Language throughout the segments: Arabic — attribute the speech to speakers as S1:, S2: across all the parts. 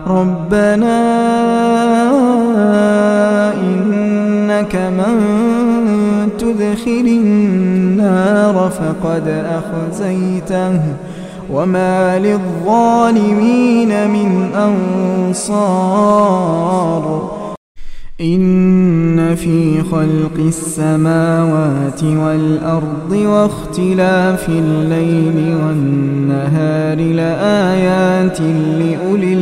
S1: ربنا إنك من تدخل النار فقد أخزيته وما للظالمين من أنصار إن في خلق السماوات والأرض واختلاف الليل والنهار لآيات لأولي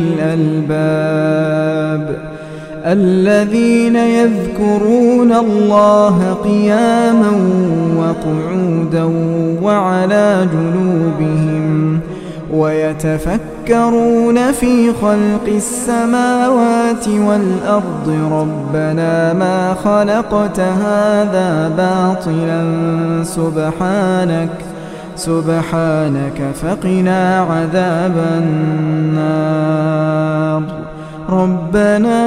S1: الألباب الذين يذكرون الله قياما وقعودا وعلى جنوبهم ويتفكرون في خلق السماوات والأرض ربنا ما خلقت هذا باطلا سبحانك فقنا عذاب النار ربنا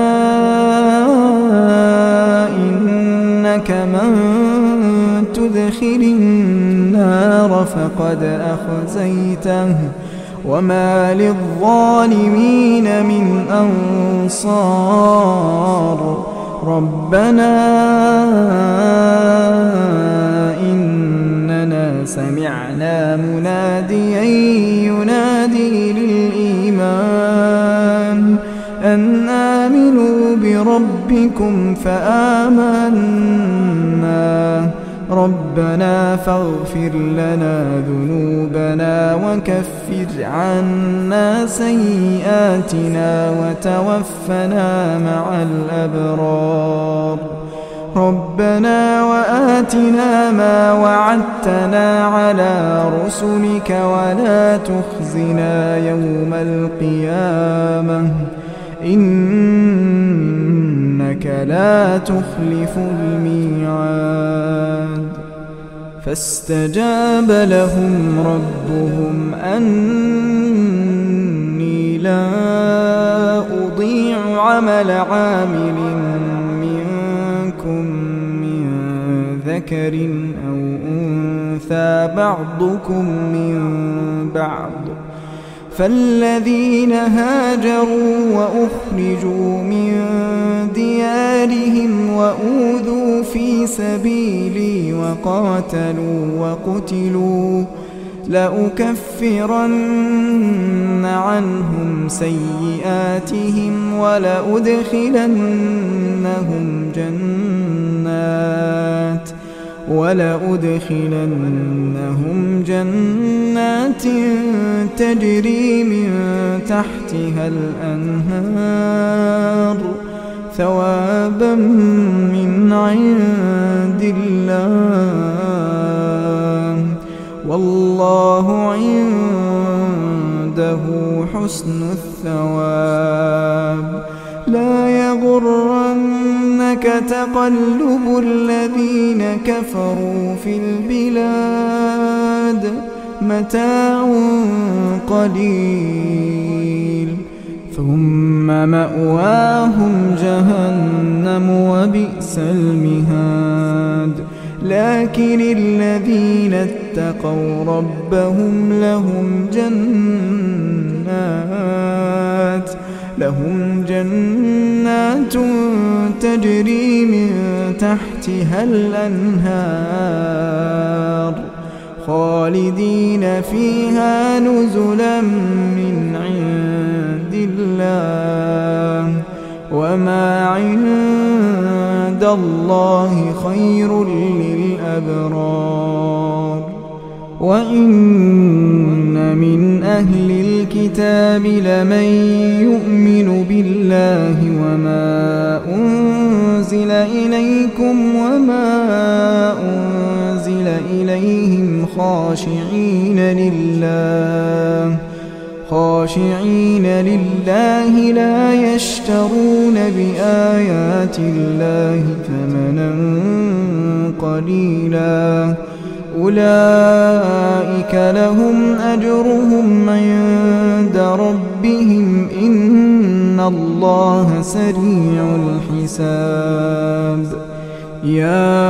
S1: إنك من تدخل النار فقد أخزيته وما للظالمين من أنصار ربنا إننا سمعنا مناديا ينادي للإيمان أن آمنوا بربكم فآمنا ربنا فاغفر لنا ذنوبنا وكفر عنا سيئاتنا وتوفنا مع الأبرار ربنا وآتنا ما وعدتنا على رسلك ولا تخزنا يوم القيامة إنك لا تخلف الميعاد فاستجاب لهم ربهم أني لا أضيع عمل عامل منكم من ذكر أو أنثى بعضكم من بعض فالذين هاجروا وأخرجوا من ديارهم وأوذوا في سبيلي وقتلوا لأكفرن عنهم سيئاتهم ولأدخلنهم جنات تجري من تحتها الأنهار ثوابا من عند الله والله عنده حسن الثواب لا يغرنك تقلب الذين كفروا في البلاد متاع قليل ثم مأواهم جهنم وبئس المهاد لكن الذين اتقوا ربهم لهم جنات تجري من تحتها الأنهار خالدين فيها نزلا من عند الله وما عند الله خير للأبرار وإن من أهل الكتاب لمن يؤمن بالله وما أنزل إليكم وما أنزل إليهم خاشعين لله لا يشترون بآيات الله ثمنا قليلا أولئك لهم أجرهم عند ربهم إن الله سريع الحساب يا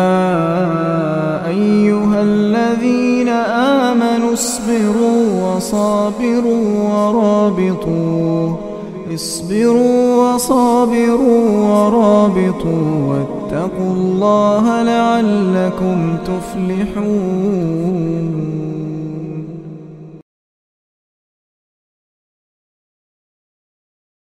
S1: أيها الذين آمنوا اصبروا وصابروا ورابطوا اصبروا وصابروا ورابطوا واتقوا الله لعلكم تفلحون.